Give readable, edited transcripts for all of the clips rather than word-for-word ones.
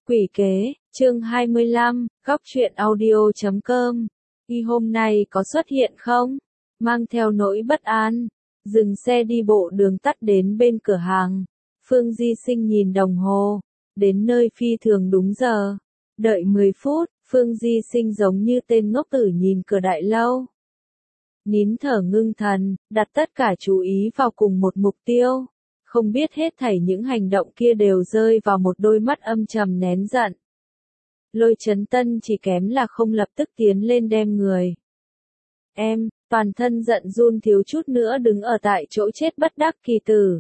Quỷ kế, chương 25, góc truyện audio.com. Y hôm nay có xuất hiện không? Mang theo nỗi bất an, dừng xe đi bộ đường tắt đến bên cửa hàng. Phương Di Sinh nhìn đồng hồ, đến nơi phi thường đúng giờ. Đợi 10 phút, Phương Di Sinh giống như tên ngốc tử nhìn cửa đại lâu. Nín thở ngưng thần, đặt tất cả chú ý vào cùng một mục tiêu. Không biết hết thảy những hành động kia đều rơi vào một đôi mắt âm trầm nén giận. Lôi Chấn Tân chỉ kém là không lập tức tiến lên đem người. Em, toàn thân giận run thiếu chút nữa đứng ở tại chỗ chết bất đắc kỳ tử.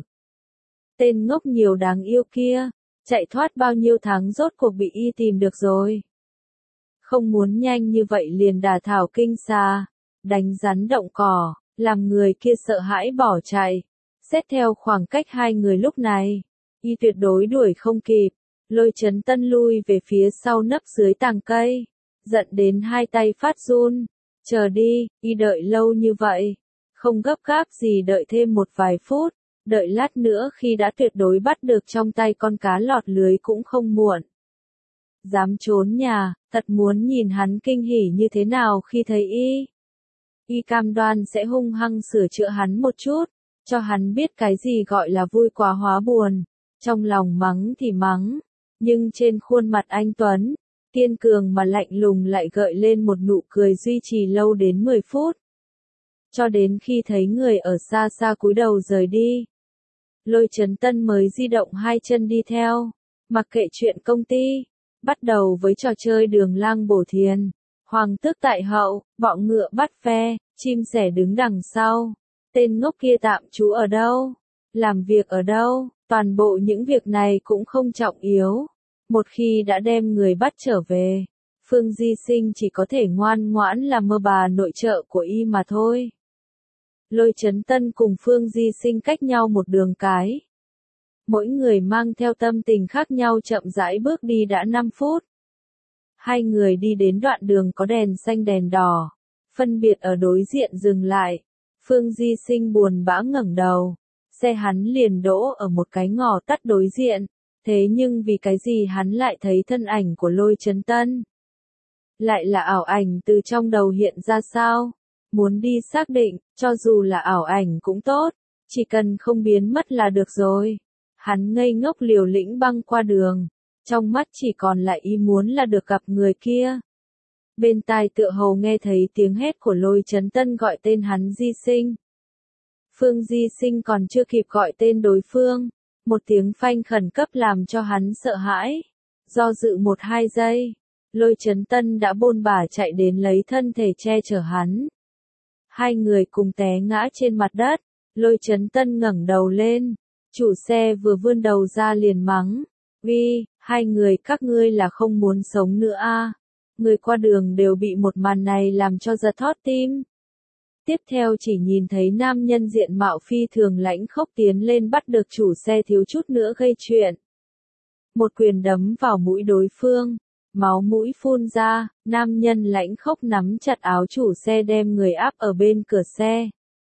Tên ngốc nhiều đáng yêu kia, chạy thoát bao nhiêu tháng rốt cuộc bị y tìm được rồi. Không muốn nhanh như vậy liền đả thảo kinh xà, đánh rắn động cỏ, làm người kia sợ hãi bỏ chạy. Xét theo khoảng cách hai người lúc này, y tuyệt đối đuổi không kịp. Lôi Chấn Tân lui về phía sau nấp dưới tàng cây, giận đến hai tay phát run. Chờ đi, y đợi lâu như vậy, không gấp gáp gì đợi thêm một vài phút, đợi lát nữa khi đã tuyệt đối bắt được trong tay con cá lọt lưới cũng không muộn. Dám trốn nhà, thật muốn nhìn hắn kinh hỉ như thế nào khi thấy y. Y cam đoan sẽ hung hăng sửa chữa hắn một chút, cho hắn biết cái gì gọi là vui quá hóa buồn, trong lòng mắng thì mắng, nhưng trên khuôn mặt anh Tuấn, kiên cường mà lạnh lùng lại gợi lên một nụ cười duy trì lâu đến 10 phút. Cho đến khi thấy người ở xa xa cúi đầu rời đi. Lôi Chấn Tân mới di động hai chân đi theo, mặc kệ chuyện công ty, bắt đầu với trò chơi đường lang bổ thiền, hoàng tước tại hậu, bọ ngựa bắt ve, chim sẻ đứng đằng sau. Tên ngốc kia tạm trú ở đâu? Làm việc ở đâu? Toàn bộ những việc này cũng không trọng yếu. Một khi đã đem người bắt trở về, Phương Di Sinh chỉ có thể ngoan ngoãn làm mơ bà nội trợ của y mà thôi. Lôi Chấn Tân cùng Phương Di Sinh cách nhau một đường cái. Mỗi người mang theo tâm tình khác nhau chậm rãi bước đi đã 5 phút. Hai người đi đến đoạn đường có đèn xanh đèn đỏ, phân biệt ở đối diện dừng lại. Phương Di Sinh buồn bã ngẩng đầu, xe hắn liền đỗ ở một cái ngõ tắt đối diện, thế nhưng vì cái gì hắn lại thấy thân ảnh của Lôi Chấn Tân? Lại là ảo ảnh từ trong đầu hiện ra sao? Muốn đi xác định, cho dù là ảo ảnh cũng tốt, chỉ cần không biến mất là được rồi. Hắn ngây ngốc liều lĩnh băng qua đường, trong mắt chỉ còn lại ý muốn là được gặp người kia. Bên tai tựa hồ nghe thấy tiếng hét của Lôi Chấn Tân gọi tên hắn Di Sinh. Phương Di Sinh còn chưa kịp gọi tên đối phương, một tiếng phanh khẩn cấp làm cho hắn sợ hãi. Do dự 1-2 giây, Lôi Chấn Tân đã bôn bả chạy đến lấy thân thể che chở hắn. Hai người cùng té ngã trên mặt đất, Lôi Chấn Tân ngẩng đầu lên, chủ xe vừa vươn đầu ra liền mắng. "Vi, hai người các ngươi là không muốn sống nữa à?" Người qua đường đều bị một màn này làm cho giật thót tim. Tiếp theo chỉ nhìn thấy nam nhân diện mạo phi thường lãnh khốc tiến lên bắt được chủ xe thiếu chút nữa gây chuyện. Một quyền đấm vào mũi đối phương, máu mũi phun ra, nam nhân lãnh khốc nắm chặt áo chủ xe đem người áp ở bên cửa xe.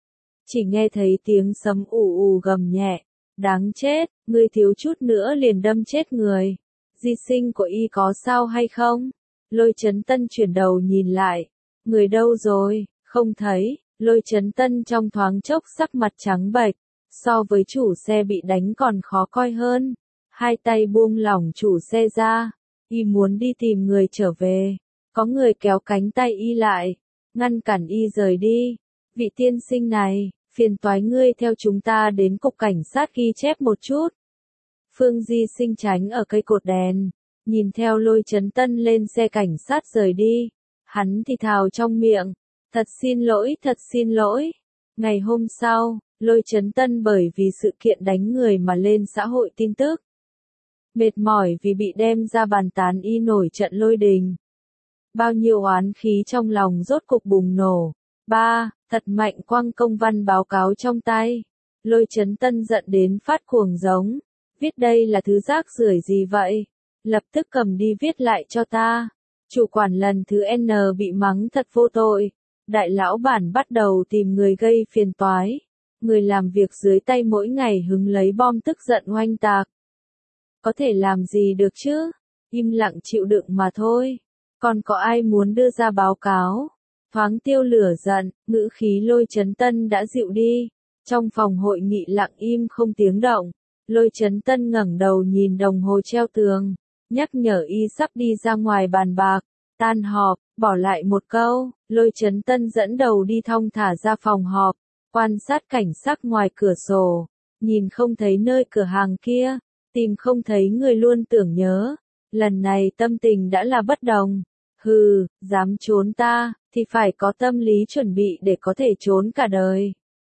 Chỉ nghe thấy tiếng sấm ù ù gầm nhẹ, đáng chết, ngươi thiếu chút nữa liền đâm chết người. Di Sinh của y có sao hay không? Lôi Chấn Tân chuyển đầu nhìn lại, người đâu rồi, không thấy. Lôi Chấn Tân trong thoáng chốc sắc mặt trắng bệch, so với chủ xe bị đánh còn khó coi hơn. Hai tay buông lỏng chủ xe ra, y muốn đi tìm người trở về. Có người kéo cánh tay y lại, ngăn cản y rời đi. Vị tiên sinh này, phiền toái ngươi theo chúng ta đến cục cảnh sát ghi chép một chút. Phương Di Sinh tránh ở cây cột đèn, nhìn theo Lôi Chấn Tân lên xe cảnh sát rời đi. Hắn thì thào trong miệng. Thật xin lỗi, thật xin lỗi. Ngày hôm sau, Lôi Chấn Tân bởi vì sự kiện đánh người mà lên xã hội tin tức. Mệt mỏi vì bị đem ra bàn tán y nổi trận lôi đình. Bao nhiêu oán khí trong lòng rốt cục bùng nổ. Thật mạnh quăng công văn báo cáo trong tay. Lôi Chấn Tân giận đến phát cuồng giống. Viết đây là thứ rác rưởi gì vậy? Lập tức cầm đi viết lại cho ta. Chủ quản lần thứ N bị mắng thật vô tội. Đại lão bản bắt đầu tìm người gây phiền toái. Người làm việc dưới tay mỗi ngày hứng lấy bom tức giận oanh tạc. Có thể làm gì được chứ? im lặng chịu đựng mà thôi. Còn có ai muốn đưa ra báo cáo? Thoáng tiêu lửa giận, ngữ khí Lôi Chấn Tân đã dịu đi. Trong phòng hội nghị lặng im không tiếng động. Lôi Chấn Tân ngẩng đầu nhìn đồng hồ treo tường, nhắc nhở y sắp đi ra ngoài bàn bạc. Tan họp, bỏ lại một câu, Lôi Chấn Tân dẫn đầu đi thong thả ra phòng họp, quan sát cảnh sắc ngoài cửa sổ, nhìn không thấy nơi cửa hàng kia, tìm không thấy người luôn tưởng nhớ. Lần này tâm tình đã là bất đồng. Hừ, dám trốn ta, thì phải có tâm lý chuẩn bị để có thể trốn cả đời.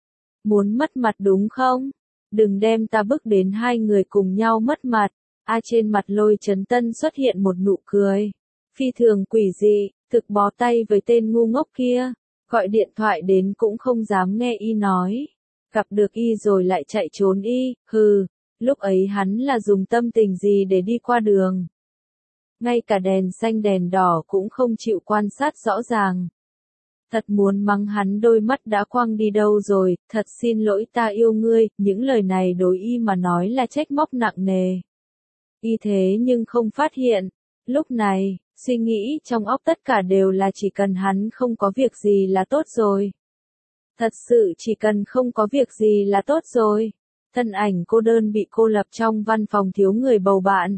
Muốn mất mặt đúng không? Đừng đem ta bức đến hai người cùng nhau mất mặt. Trên mặt Lôi Chấn Tân xuất hiện một nụ cười. Phi thường quỷ dị, thực bó tay với tên ngu ngốc kia. Gọi điện thoại đến cũng không dám nghe y nói. Gặp được y rồi lại chạy trốn y, hừ. Lúc ấy hắn là dùng tâm tình gì để đi qua đường. Ngay cả đèn xanh đèn đỏ cũng không chịu quan sát rõ ràng. Thật muốn mắng hắn đôi mắt đã quăng đi đâu rồi, thật xin lỗi ta yêu ngươi, những lời này đối y mà nói là trách móc nặng nề. Y thế nhưng không phát hiện. Lúc này, suy nghĩ trong óc tất cả đều là chỉ cần hắn không có việc gì là tốt rồi. Thật sự chỉ cần không có việc gì là tốt rồi. Thân ảnh cô đơn bị cô lập trong văn phòng thiếu người bầu bạn.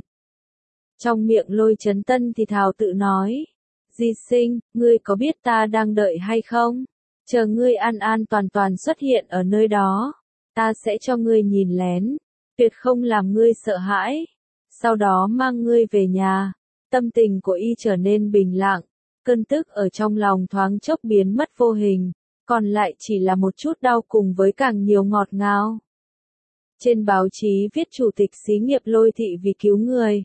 Trong miệng Lôi Chấn Tân thì thào tự nói. Di Sinh, ngươi có biết ta đang đợi hay không? Chờ ngươi an an toàn toàn xuất hiện ở nơi đó. Ta sẽ cho ngươi nhìn lén. Tuyệt không làm ngươi sợ hãi. Sau đó mang ngươi về nhà. Tâm tình của y trở nên bình lặng. Cơn tức ở trong lòng thoáng chốc biến mất vô hình. Còn lại chỉ là một chút đau cùng với càng nhiều ngọt ngào. Trên báo chí viết chủ tịch xí nghiệp Lôi thị vì cứu người.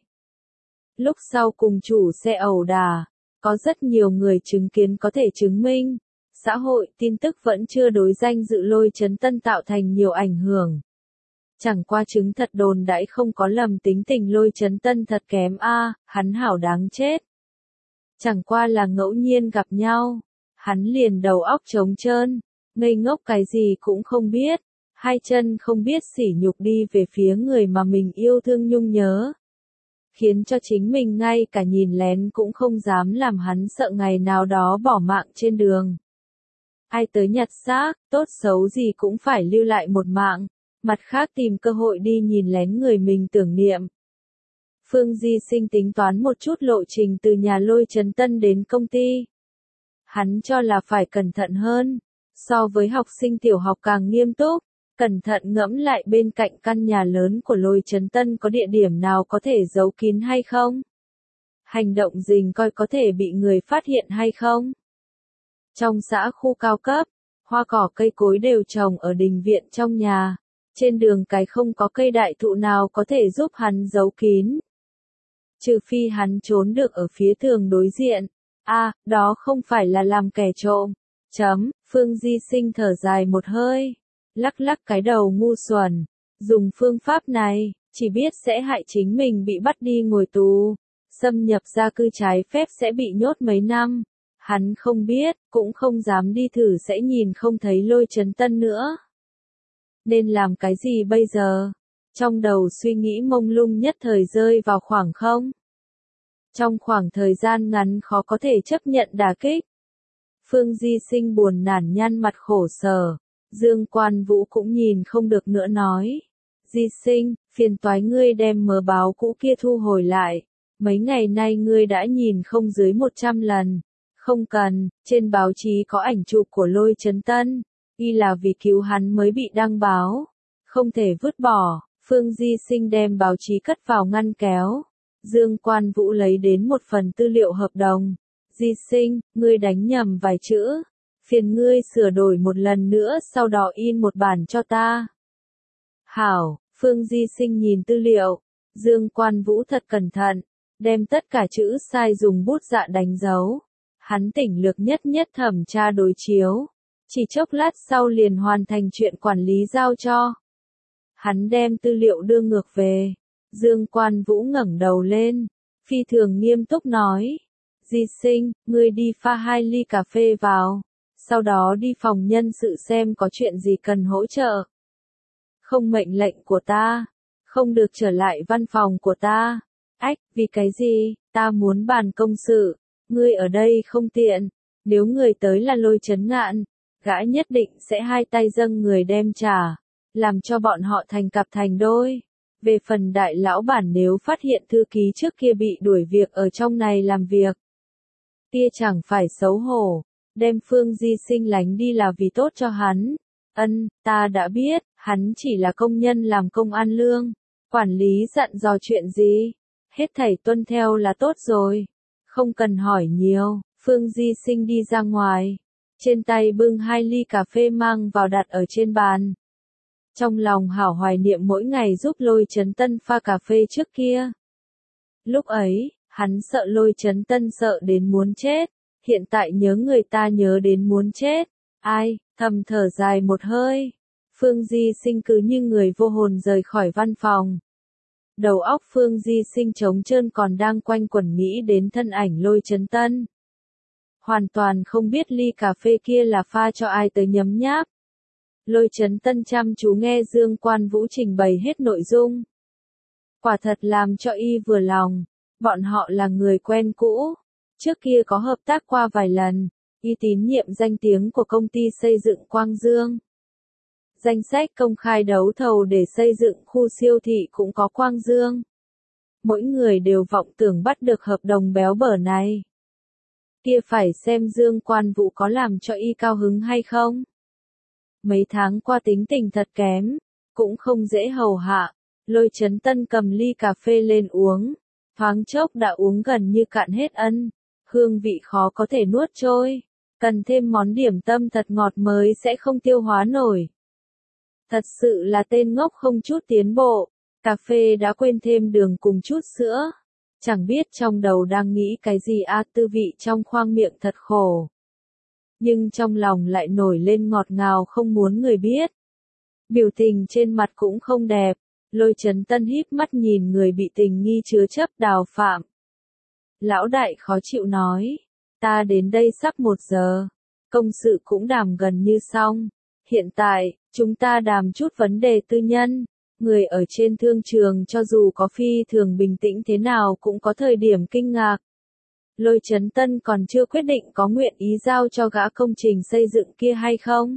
Lúc sau cùng chủ xe ẩu đả, có rất nhiều người chứng kiến có thể chứng minh. Xã hội tin tức vẫn chưa đối danh dự Lôi Chấn Tân tạo thành nhiều ảnh hưởng. Chẳng qua chứng thật đồn đãi không có lầm tính tình Lôi Chấn Tân thật kém hắn hảo đáng chết. Chẳng qua là ngẫu nhiên gặp nhau, hắn liền đầu óc trống trơn, ngây ngốc cái gì cũng không biết, hai chân không biết sỉ nhục đi về phía người mà mình yêu thương nhung nhớ. Khiến cho chính mình ngay cả nhìn lén cũng không dám làm hắn sợ ngày nào đó bỏ mạng trên đường. Ai tới nhặt xác, tốt xấu gì cũng phải lưu lại một mạng, mặt khác tìm cơ hội đi nhìn lén người mình tưởng niệm. Phương Di Sinh tính toán một chút lộ trình từ nhà Lôi Chấn Tân đến công ty. Hắn cho là phải cẩn thận hơn, so với học sinh tiểu học càng nghiêm túc. Cẩn thận ngẫm lại bên cạnh căn nhà lớn của Lôi Chấn Tân có địa điểm nào có thể giấu kín hay không? Hành động rình coi có thể bị người phát hiện hay không? Trong xã khu cao cấp, hoa cỏ cây cối đều trồng ở đình viện trong nhà. Trên đường cái không có cây đại thụ nào có thể giúp hắn giấu kín. Trừ phi hắn trốn được ở phía tường đối diện. Đó không phải là làm kẻ trộm. Phương Di Sinh thở dài một hơi. Lắc lắc cái đầu ngu xuẩn, dùng phương pháp này, chỉ biết sẽ hại chính mình bị bắt đi ngồi tù, xâm nhập gia cư trái phép sẽ bị nhốt mấy năm. Hắn không biết, cũng không dám đi thử sẽ nhìn không thấy Lôi Chấn Tân nữa. Nên làm cái gì bây giờ? Trong đầu suy nghĩ mông lung nhất thời rơi vào khoảng không. Trong khoảng thời gian ngắn khó có thể chấp nhận đả kích. Phương Di Sinh buồn nản nhăn mặt khổ sở. Dương Quan Vũ cũng nhìn không được nữa nói. Di Sinh, phiền toái ngươi đem mớ báo cũ kia thu hồi lại. Mấy ngày nay ngươi đã nhìn không dưới 100 lần. Không cần, trên báo chí có ảnh chụp của Lôi Chấn Tân. Y là vì cứu hắn mới bị đăng báo. Không thể vứt bỏ. Phương Di Sinh đem báo chí cất vào ngăn kéo. Dương Quan Vũ lấy đến một phần tư liệu hợp đồng. Di Sinh, ngươi đánh nhầm vài chữ. Phiền ngươi sửa đổi một lần nữa sau đó in một bản cho ta. Hảo, Phương Di Sinh nhìn tư liệu. Dương Quan Vũ thật cẩn thận, đem tất cả chữ sai dùng bút dạ đánh dấu. Hắn tỉnh lược nhất nhất thẩm tra đối chiếu. Chỉ chốc lát sau liền hoàn thành chuyện quản lý giao cho. Hắn đem tư liệu đưa ngược về. Dương Quan Vũ ngẩng đầu lên, phi thường nghiêm túc nói. Di Sinh, ngươi đi pha 2 ly cà phê vào. Sau đó đi phòng nhân sự xem có chuyện gì cần hỗ trợ. Không mệnh lệnh của ta. Không được trở lại văn phòng của ta. Ách, vì cái gì, ta muốn bàn công sự, ngươi ở đây không tiện, nếu người tới là Lôi Chấn Ngạn, gã nhất định sẽ hai tay dâng người đem trả, làm cho bọn họ thành cặp thành đôi. Về phần đại lão bản nếu phát hiện thư ký trước kia bị đuổi việc ở trong này làm việc, kia chẳng phải xấu hổ, đem Phương Di Sinh lánh đi là vì tốt cho hắn. Ta đã biết, hắn chỉ là công nhân làm công ăn lương, quản lý dặn dò chuyện gì, hết thảy tuân theo là tốt rồi, không cần hỏi nhiều. Phương Di Sinh đi ra ngoài, trên tay bưng 2 ly cà phê mang vào đặt ở trên bàn. Trong lòng hảo hoài niệm mỗi ngày giúp Lôi Chấn Tân pha cà phê trước kia. Lúc ấy, hắn sợ Lôi Chấn Tân sợ đến muốn chết, hiện tại nhớ người ta nhớ đến muốn chết. Ai, thầm thở dài một hơi. Phương Di Sinh cứ như người vô hồn rời khỏi văn phòng. Đầu óc Phương Di Sinh trống trơn còn đang quanh quẩn nghĩ đến thân ảnh Lôi Chấn Tân. Hoàn toàn không biết ly cà phê kia là pha cho ai tới nhấm nháp. Lôi Chấn Tân chăm chú nghe Dương Quan Vũ trình bày hết nội dung. Quả thật làm cho y vừa lòng, bọn họ là người quen cũ, trước kia có hợp tác qua vài lần, y tín nhiệm danh tiếng của công ty xây dựng Quang Dương. Danh sách công khai đấu thầu để xây dựng khu siêu thị cũng có Quang Dương. Mỗi người đều vọng tưởng bắt được hợp đồng béo bở này. Kia phải xem Dương Quan Vũ có làm cho y cao hứng hay không. Mấy tháng qua tính tình thật kém, cũng không dễ hầu hạ. Lôi Chấn Tân cầm ly cà phê lên uống, thoáng chốc đã uống gần như cạn hết hương vị khó có thể nuốt trôi, cần thêm món điểm tâm thật ngọt mới sẽ không tiêu hóa nổi. Thật sự là tên ngốc không chút tiến bộ, cà phê đã quên thêm đường cùng chút sữa. Chẳng biết trong đầu đang nghĩ cái gì tư vị trong khoang miệng thật khổ. Nhưng trong lòng lại nổi lên ngọt ngào không muốn người biết. Biểu tình trên mặt cũng không đẹp, Lôi Chấn Tân híp mắt nhìn người bị tình nghi chứa chấp Đào Phạm. Lão đại khó chịu nói, ta đến đây sắp 1 giờ, công sự cũng đàm gần như xong. Hiện tại, chúng ta đàm chút vấn đề tư nhân. Người ở trên thương trường cho dù có phi thường bình tĩnh thế nào cũng có thời điểm kinh ngạc. Lôi Chấn Tân còn chưa quyết định có nguyện ý giao cho gã công trình xây dựng kia hay không.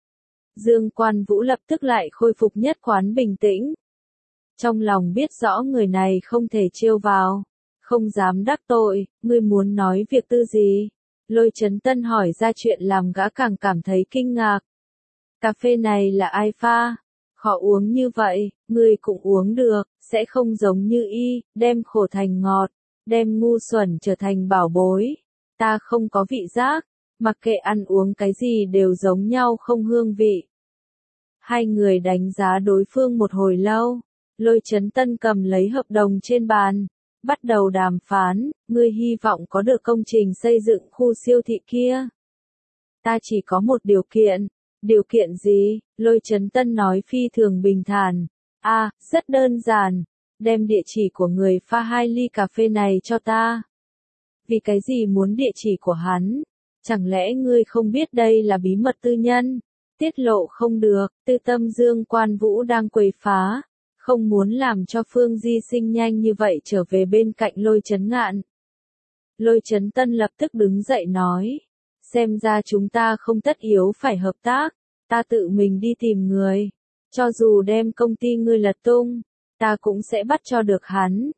Dương Quan Vũ lập tức lại khôi phục nhất quán bình tĩnh. Trong lòng biết rõ người này không thể trêu vào, không dám đắc tội, ngươi muốn nói việc tư gì? Lôi Chấn Tân hỏi ra chuyện làm gã càng cảm thấy kinh ngạc. Cà phê này là ai pha? Khó uống như vậy, ngươi cũng uống được, sẽ không giống như y, đem khổ thành ngọt, đem ngu xuẩn trở thành bảo bối. Ta không có vị giác, mặc kệ ăn uống cái gì đều giống nhau không hương vị. Hai người đánh giá đối phương một hồi lâu, Lôi Chấn Tân cầm lấy hợp đồng trên bàn, bắt đầu đàm phán, ngươi hy vọng có được công trình xây dựng khu siêu thị kia. Ta chỉ có một điều kiện. Điều kiện gì? Lôi Chấn Tân nói phi thường bình thản. Rất đơn giản. Đem địa chỉ của người pha 2 ly cà phê này cho ta. Vì cái gì muốn địa chỉ của hắn? Chẳng lẽ ngươi không biết đây là bí mật tư nhân? Tiết lộ không được, tư tâm Dương Quan Vũ đang quấy phá. Không muốn làm cho Phương Di Sinh nhanh như vậy trở về bên cạnh Lôi Chấn Ngạn. Lôi Chấn Tân lập tức đứng dậy nói. Xem ra chúng ta không tất yếu phải hợp tác, ta tự mình đi tìm người. Cho dù đem công ty ngươi lật tung, ta cũng sẽ bắt cho được hắn.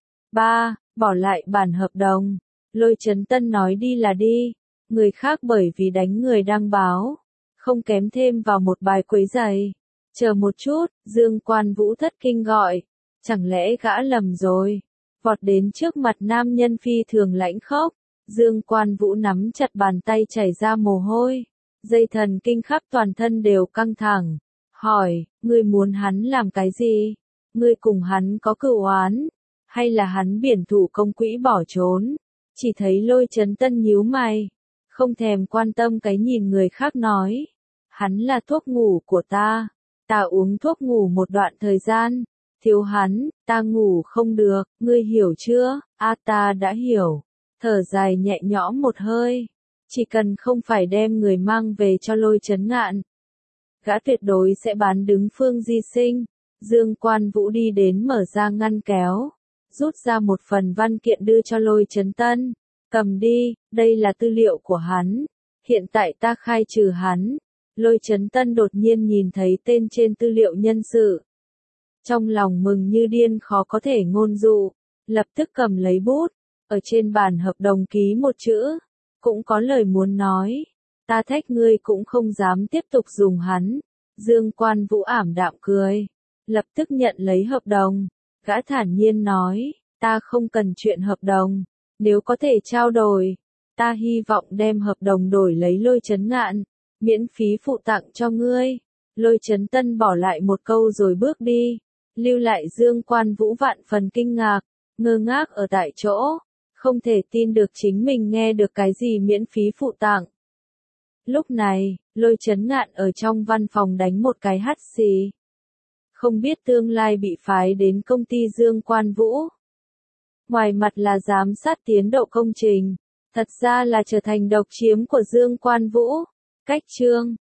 Bỏ lại bản hợp đồng. Lôi Chấn Tân nói đi là đi, người khác bởi vì đánh người đăng báo, không kém thêm vào một bài quấy giày. Chờ một chút, Dương Quan Vũ thất kinh gọi, chẳng lẽ gã lầm rồi, vọt đến trước mặt nam nhân phi thường lãnh khốc. Dương Quan Vũ nắm chặt bàn tay chảy ra mồ hôi, dây thần kinh khắp toàn thân đều căng thẳng. Hỏi, ngươi muốn hắn làm cái gì? Ngươi cùng hắn có cựu oán? Hay là hắn biển thủ công quỹ bỏ trốn? Chỉ thấy Lôi Chấn Tân nhíu mày, không thèm quan tâm cái nhìn người khác nói. Hắn là thuốc ngủ của ta. Ta uống thuốc ngủ một đoạn thời gian. Thiếu hắn, ta ngủ không được, ngươi hiểu chưa? Ta đã hiểu. Thở dài nhẹ nhõm một hơi. Chỉ cần không phải đem người mang về cho Lôi Chấn Ngạn, gã tuyệt đối sẽ bán đứng Phương Di Sinh. Dương Quan Vũ đi đến mở ra ngăn kéo, rút ra một phần văn kiện đưa cho Lôi Chấn Tân. Cầm đi, đây là tư liệu của hắn. Hiện tại ta khai trừ hắn. Lôi Chấn Tân đột nhiên nhìn thấy tên trên tư liệu nhân sự. Trong lòng mừng như điên khó có thể ngôn dụ. Lập tức cầm lấy bút. Ở trên bàn hợp đồng ký một chữ. Cũng có lời muốn nói. Ta thách ngươi cũng không dám tiếp tục dùng hắn. Dương Quan Vũ ảm đạm cười. Lập tức nhận lấy hợp đồng. Gã thản nhiên nói. Ta không cần chuyện hợp đồng. Nếu có thể trao đổi. Ta hy vọng đem hợp đồng đổi lấy Lôi Chấn Ngạn. Miễn phí phụ tặng cho ngươi. Lôi Chấn Tân bỏ lại một câu rồi bước đi. Lưu lại Dương Quan Vũ vạn phần kinh ngạc. Ngơ ngác ở tại chỗ. Không thể tin được chính mình nghe được cái gì miễn phí phụ tặng. Lúc này, Lôi Chấn Ngạn ở trong văn phòng đánh một cái hắt xì. Không biết tương lai bị phái đến công ty Dương Quan Vũ. Ngoài mặt là giám sát tiến độ công trình, thật ra là trở thành độc chiếm của Dương Quan Vũ. Cách chương